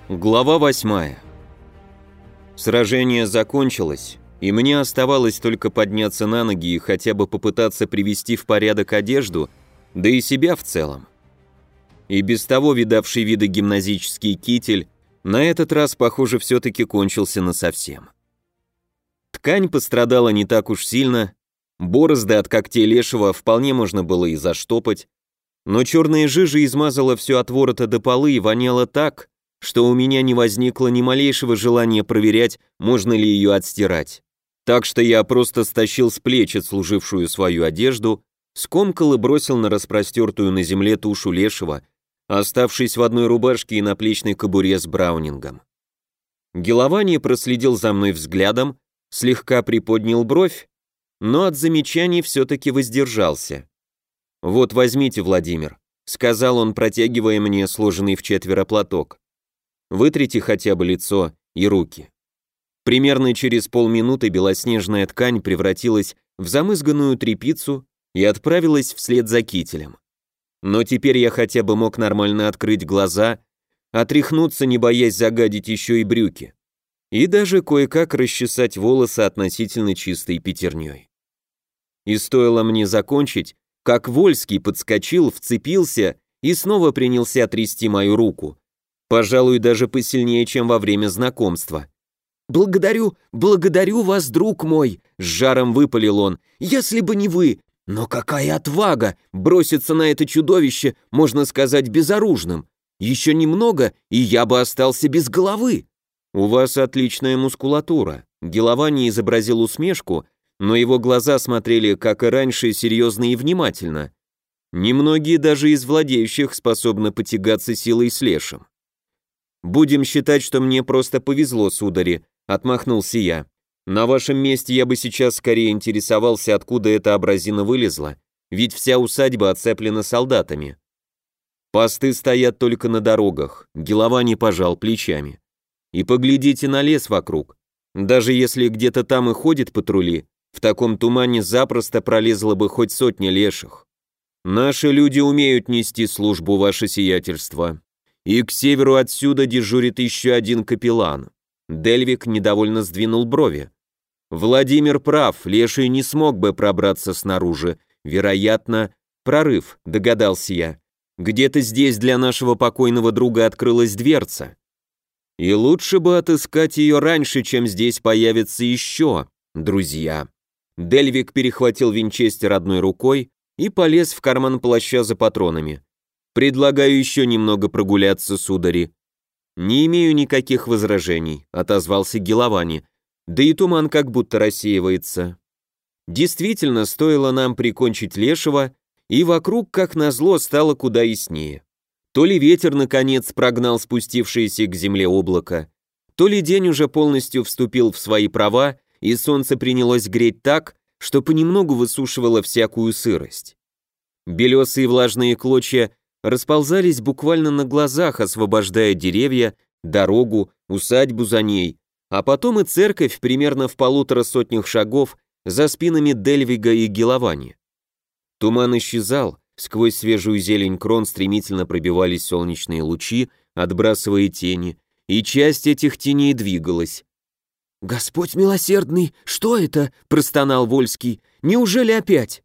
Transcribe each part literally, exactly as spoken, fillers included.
Глава восьмая. Сражение закончилось, и мне оставалось только подняться на ноги и хотя бы попытаться привести в порядок одежду, да и себя в целом. И без того видавший виды гимназический китель на этот раз, похоже, все-таки кончился насовсем. Ткань пострадала не так уж сильно, борозды от когтей лешего вполне можно было и заштопать, но черная жижа измазала все от ворота до полы и воняла так, что у меня не возникло ни малейшего желания проверять, можно ли ее отстирать. Так что я просто стащил с плеч отслужившую свою одежду, скомкал и бросил на распростертую на земле тушу лешего, оставшись в одной рубашке и наплечной кобуре с браунингом. Геловани проследил за мной взглядом, слегка приподнял бровь, но от замечаний все-таки воздержался. «Вот возьмите, Владимир», — сказал он, протягивая мне сложенный в четверо платок. «Вытрите хотя бы лицо и руки». Примерно через полминуты белоснежная ткань превратилась в замызганную тряпицу и отправилась вслед за кителем. Но теперь я хотя бы мог нормально открыть глаза, отряхнуться, не боясь загадить еще и брюки, и даже кое-как расчесать волосы относительно чистой пятерней. И стоило мне закончить, как Вольский подскочил, вцепился и снова принялся трясти мою руку, пожалуй, даже посильнее, чем во время знакомства. «Благодарю, благодарю вас, друг мой!» — с жаром выпалил он. «Если бы не вы! Но какая отвага! Броситься на это чудовище, можно сказать, безоружным! Еще немного, и я бы остался без головы!» «У вас отличная мускулатура!» Геловани изобразил усмешку, но его глаза смотрели, как и раньше, серьезно и внимательно. Немногие даже из владеющих способны потягаться силой с лешим. «Будем считать, что мне просто повезло, судари», — отмахнулся я. «На вашем месте я бы сейчас скорее интересовался, откуда эта абразина вылезла, ведь вся усадьба оцеплена солдатами. Посты стоят только на дорогах», — Геловани пожал плечами. «И поглядите на лес вокруг. Даже если где-то там и ходят патрули, в таком тумане запросто пролезло бы хоть сотня леших. Наши люди умеют нести службу, ваше сиятельство. И к северу отсюда дежурит еще один капеллан». Дельвик недовольно сдвинул брови. «Владимир прав, леший не смог бы пробраться снаружи. Вероятно, прорыв», — догадался я. «Где-то здесь для нашего покойного друга открылась дверца. И лучше бы отыскать ее раньше, чем здесь появится еще, друзья». Дельвик перехватил винчестер одной рукой и полез в карман плаща за патронами. «Предлагаю еще немного прогуляться, судари». «Не имею никаких возражений», — отозвался Геловани, «да и туман как будто рассеивается». Действительно, стоило нам прикончить лешего, и вокруг, как назло, стало куда яснее. То ли ветер, наконец, прогнал спустившееся к земле облако, то ли день уже полностью вступил в свои права, и солнце принялось греть так, что понемногу высушивало всякую сырость. Белесые влажные клочья расползались буквально на глазах, освобождая деревья, дорогу, усадьбу за ней, а потом и церковь примерно в полутора сотнях шагов за спинами Дельвига и Геловани. Туман исчезал, сквозь свежую зелень крон стремительно пробивались солнечные лучи, отбрасывая тени, и часть этих теней двигалась. «Господь милосердный, что это?» – простонал Вольский. «Неужели опять?»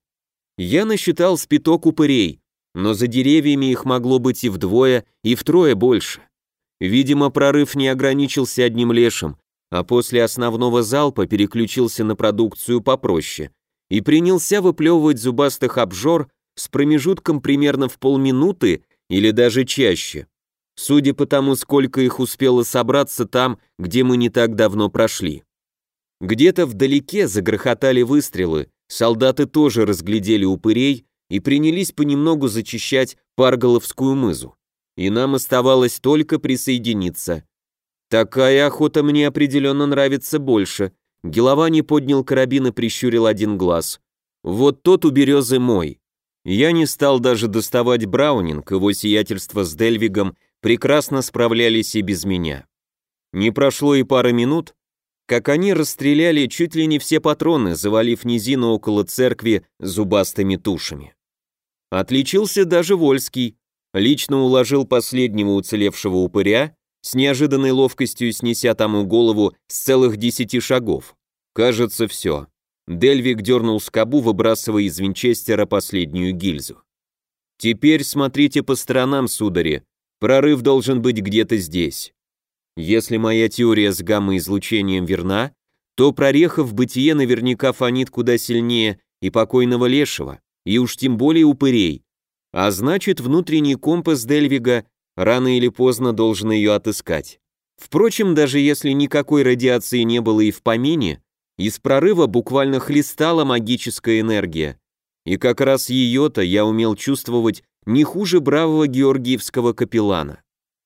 Я насчитал с пяток упырей, но за деревьями их могло быть и вдвое, и втрое больше. Видимо, прорыв не ограничился одним лешим, а после основного залпа переключился на продукцию попроще и принялся выплевывать зубастых обжор с промежутком примерно в полминуты или даже чаще. Судя по тому, сколько их успело собраться там, где мы не так давно прошли. Где-то вдалеке загрохотали выстрелы, солдаты тоже разглядели упырей и принялись понемногу зачищать Парголовскую мызу. И нам оставалось только присоединиться. Такая охота мне определенно нравится больше. Геловани поднял карабин и прищурил один глаз. Вот тот у березы мой. Я не стал даже доставать браунинг, его сиятельство с Дельвигом прекрасно справлялись и без меня. Не прошло и пары минут, как они расстреляли чуть ли не все патроны, завалив низину около церкви зубастыми тушами. Отличился даже Вольский, лично уложил последнего уцелевшего упыря с неожиданной ловкостью снеся тому голову с целых десяти шагов. Кажется, все. Дельвик дернул скобу, выбрасывая из винчестера последнюю гильзу. Теперь смотрите по сторонам, судари. Прорыв должен быть где-то здесь. Если моя теория с гамма-излучением верна, то прореха в бытие наверняка фонит куда сильнее и покойного лешего, и уж тем более упырей. А значит, внутренний компас Дельвига рано или поздно должен ее отыскать. Впрочем, даже если никакой радиации не было и в помине, из прорыва буквально хлестала магическая энергия, и как раз ее-то я умел чувствовать не хуже бравого георгиевского капеллана.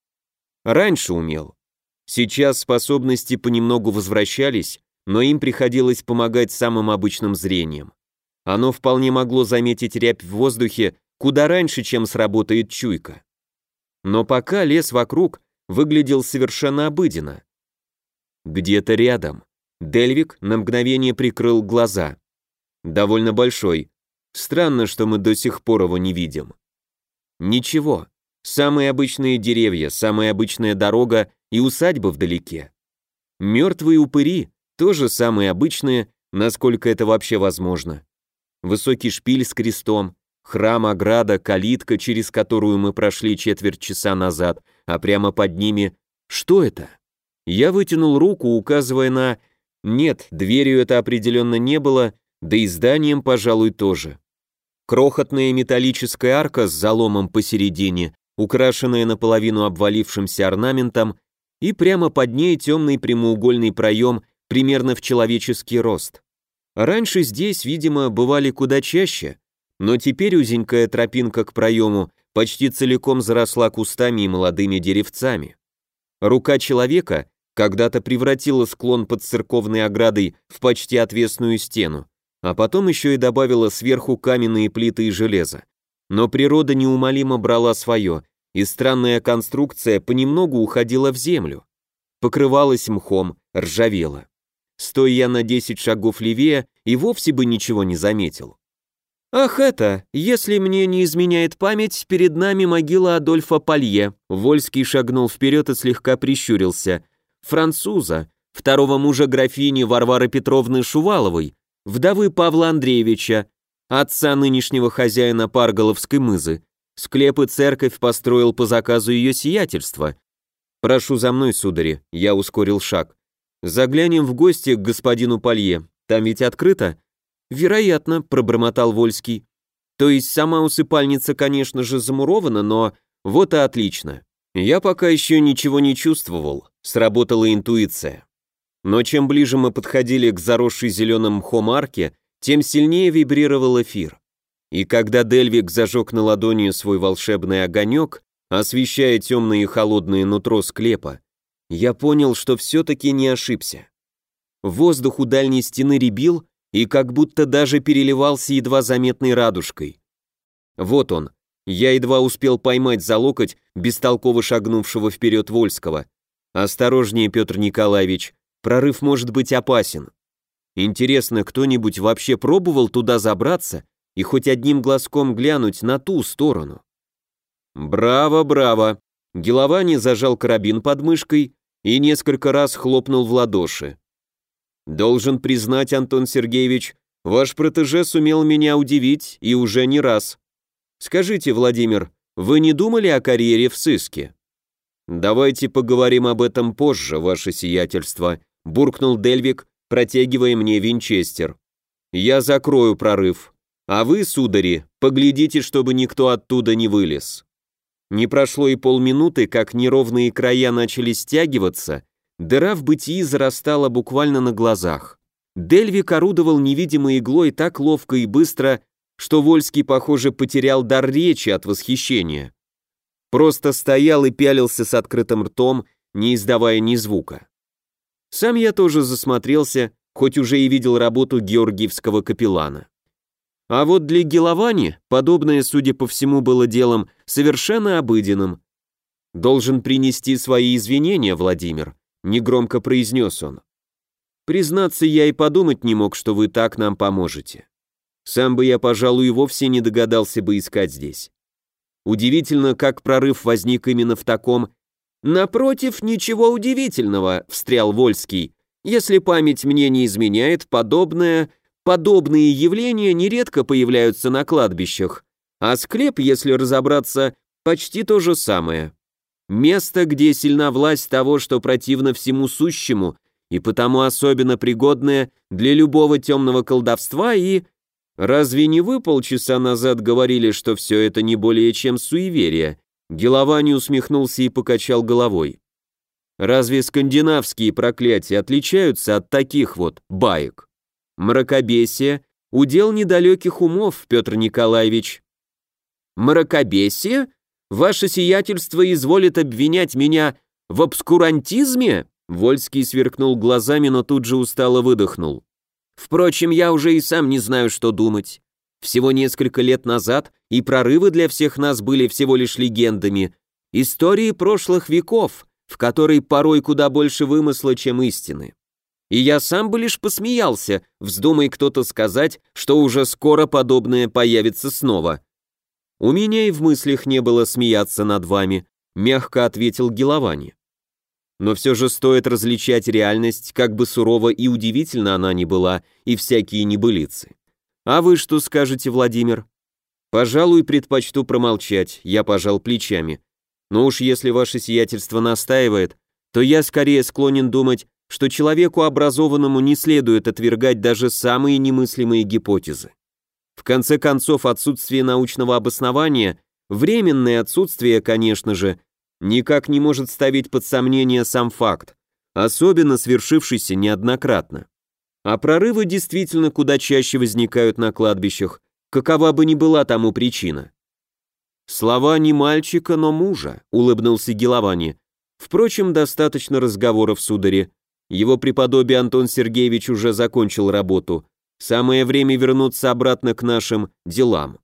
Раньше умел. Сейчас способности понемногу возвращались, но им приходилось помогать самым обычным зрением. Оно вполне могло заметить рябь в воздухе куда раньше, чем сработает чуйка. Но пока лес вокруг выглядел совершенно обыденно. Где-то рядом. Дельвик на мгновение прикрыл глаза. Довольно большой. Странно, что мы до сих пор его не видим. Ничего. Самые обычные деревья, самая обычная дорога и усадьба вдалеке. Мертвые упыри, тоже самые обычные, насколько это вообще возможно. Высокий шпиль с крестом, храм, ограда, калитка, через которую мы прошли четверть часа назад, а прямо под ними... Что это? Я вытянул руку, указывая на... Нет, дверью это определенно не было, да и зданием, пожалуй, тоже. Крохотная металлическая арка с заломом посередине, украшенная наполовину обвалившимся орнаментом, и прямо под ней темный прямоугольный проем примерно в человеческий рост. Раньше здесь, видимо, бывали куда чаще, но теперь узенькая тропинка к проему почти целиком заросла кустами и молодыми деревцами. Рука человека когда-то превратила склон под церковной оградой в почти отвесную стену, а потом еще и добавила сверху каменные плиты и железо. Но природа неумолимо брала свое, и странная конструкция понемногу уходила в землю. Покрывалась мхом, ржавела. Стоя я на десять шагов левее, и вовсе бы ничего не заметил. «Ах это, если мне не изменяет память, перед нами могила Адольфа Палье». Вольский шагнул вперед и слегка прищурился. «Француза, второго мужа графини Варвары Петровны Шуваловой, вдовы Павла Андреевича, отца нынешнего хозяина Парголовской мызы. Склеп и церковь построил по заказу ее сиятельства. Прошу за мной, судари», я ускорил шаг. «Заглянем в гости к господину Палье. Там ведь открыто?» «Вероятно», — пробормотал Вольский. «То есть сама усыпальница, конечно же, замурована, но вот и отлично. Я пока еще ничего не чувствовал, сработала интуиция. Но чем ближе мы подходили к заросшей зеленым мхом арке, тем сильнее вибрировал эфир. И когда Дельвик зажег на ладони свой волшебный огонек, освещая темное и холодное нутро склепа, я понял, что все-таки не ошибся. Воздух у дальней стены рябил и как будто даже переливался едва заметной радужкой. Вот он. Я едва успел поймать за локоть бестолково шагнувшего вперед Вольского. «Осторожнее, Петр Николаевич, прорыв может быть опасен. Интересно, кто-нибудь вообще пробовал туда забраться и хоть одним глазком глянуть на ту сторону?» «Браво, браво!» Геловани зажал карабин под мышкой и несколько раз хлопнул в ладоши. «Должен признать, Антон Сергеевич, ваш протеже сумел меня удивить и уже не раз. Скажите, Владимир, вы не думали о карьере в сыске?» «Давайте поговорим об этом позже, ваше сиятельство», буркнул Дельвик, протягивая мне винчестер. «Я закрою прорыв, а вы, судари, поглядите, чтобы никто оттуда не вылез». Не прошло и полминуты, как неровные края начали стягиваться, дыра в бытии зарастала буквально на глазах. Дельвик орудовал невидимой иглой так ловко и быстро, что Вольский, похоже, потерял дар речи от восхищения. Просто стоял и пялился с открытым ртом, не издавая ни звука. Сам я тоже засмотрелся, хоть уже и видел работу георгиевского капеллана. А вот для Геловани подобное, судя по всему, было делом совершенно обыденным. «Должен принести свои извинения, Владимир», — негромко произнес он. «Признаться, я и подумать не мог, что вы так нам поможете. Сам бы я, пожалуй, и вовсе не догадался бы искать здесь. Удивительно, как прорыв возник именно в таком «Напротив, ничего удивительного», — встрял Вольский. «Если память мне не изменяет, подобное, подобные явления нередко появляются на кладбищах, а склеп, если разобраться, почти то же самое. Место, где сильна власть того, что противно всему сущему, и потому особенно пригодное для любого темного колдовства и... Разве не вы полчаса назад говорили, что все это не более чем суеверие?» Геловани усмехнулся и покачал головой. «Разве скандинавские проклятия отличаются от таких вот баек? Мракобесие — удел недалеких умов, Петр Николаевич». «Мракобесие? Ваше сиятельство изволит обвинять меня в обскурантизме?» Вольский сверкнул глазами, но тут же устало выдохнул. «Впрочем, я уже и сам не знаю, что думать. Всего несколько лет назад и прорывы для всех нас были всего лишь легендами, истории прошлых веков, в которой порой куда больше вымысла, чем истины. И я сам бы лишь посмеялся, вздумай кто-то сказать, что уже скоро подобное появится снова». «У меня и в мыслях не было смеяться над вами», — мягко ответил Геловани. «Но все же стоит различать реальность, как бы сурова и удивительна она ни была, и всякие небылицы. А вы что скажете, Владимир?» «Пожалуй, предпочту промолчать», — я пожал плечами. «Но уж если ваше сиятельство настаивает, то я скорее склонен думать, что человеку образованному не следует отвергать даже самые немыслимые гипотезы. В конце концов, отсутствие научного обоснования, временное отсутствие, конечно же, никак не может ставить под сомнение сам факт, особенно свершившийся неоднократно. А прорывы действительно куда чаще возникают на кладбищах, какова бы ни была тому причина». «Слова не мальчика, но мужа», — улыбнулся Геловани. «Впрочем, достаточно разговоров, судари. Его преподобие Антон Сергеевич уже закончил работу. Самое время вернуться обратно к нашим делам».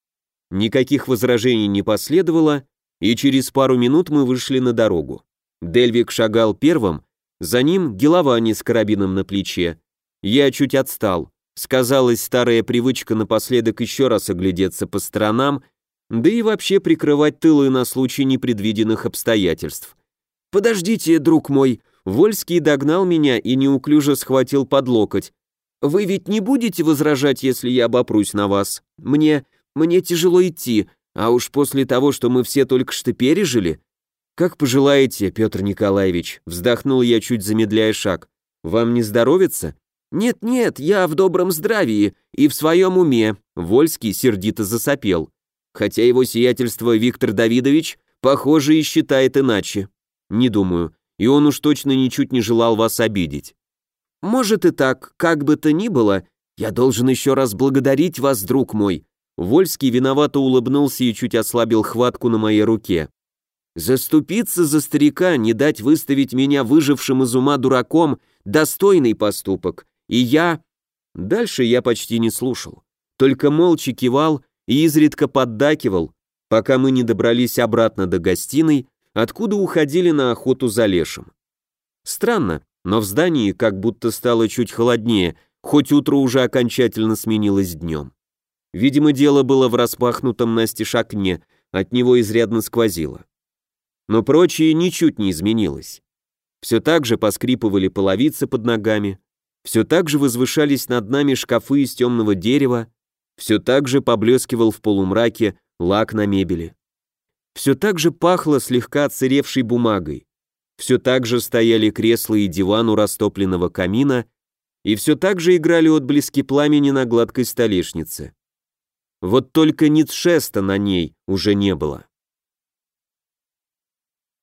Никаких возражений не последовало, и через пару минут мы вышли на дорогу. Дельвик шагал первым, за ним Геловани с карабином на плече. Я чуть отстал. Сказалась старая привычка напоследок еще раз оглядеться по сторонам, да и вообще прикрывать тылы на случай непредвиденных обстоятельств. «Подождите, друг мой!» Вольский догнал меня и неуклюже схватил под локоть. «Вы ведь не будете возражать, если я обопрусь на вас? Мне... мне тяжело идти, а уж после того, что мы все только что пережили...» «Как пожелаете, Петр Николаевич», — вздохнул я, чуть замедляя шаг. «Вам не здоровится?» «Нет-нет, я в добром здравии и в своем уме», — Вольский сердито засопел. «Хотя его сиятельство Виктор Давидович, похоже, и считает иначе. Не думаю, и он уж точно ничуть не желал вас обидеть». «Может и так, как бы то ни было, я должен еще раз благодарить вас, друг мой». Вольский виновато улыбнулся и чуть ослабил хватку на моей руке. «Заступиться за старика, не дать выставить меня выжившим из ума дураком — достойный поступок. И я...» Дальше я почти не слушал, только молча кивал и изредка поддакивал, пока мы не добрались обратно до гостиной, откуда уходили на охоту за лешим. Странно, но в здании как будто стало чуть холоднее, хоть утро уже окончательно сменилось днем. Видимо, дело было в распахнутом настежь окне, от него изрядно сквозило. Но прочее ничуть не изменилось. Все так же поскрипывали половицы под ногами, все так же возвышались над нами шкафы из темного дерева, все так же поблескивал в полумраке лак на мебели. Все так же пахло слегка отсыревшей бумагой, все так же стояли кресла и диван у растопленного камина, и все так же играли отблески пламени на гладкой столешнице. Вот только Ницшеста на ней уже не было.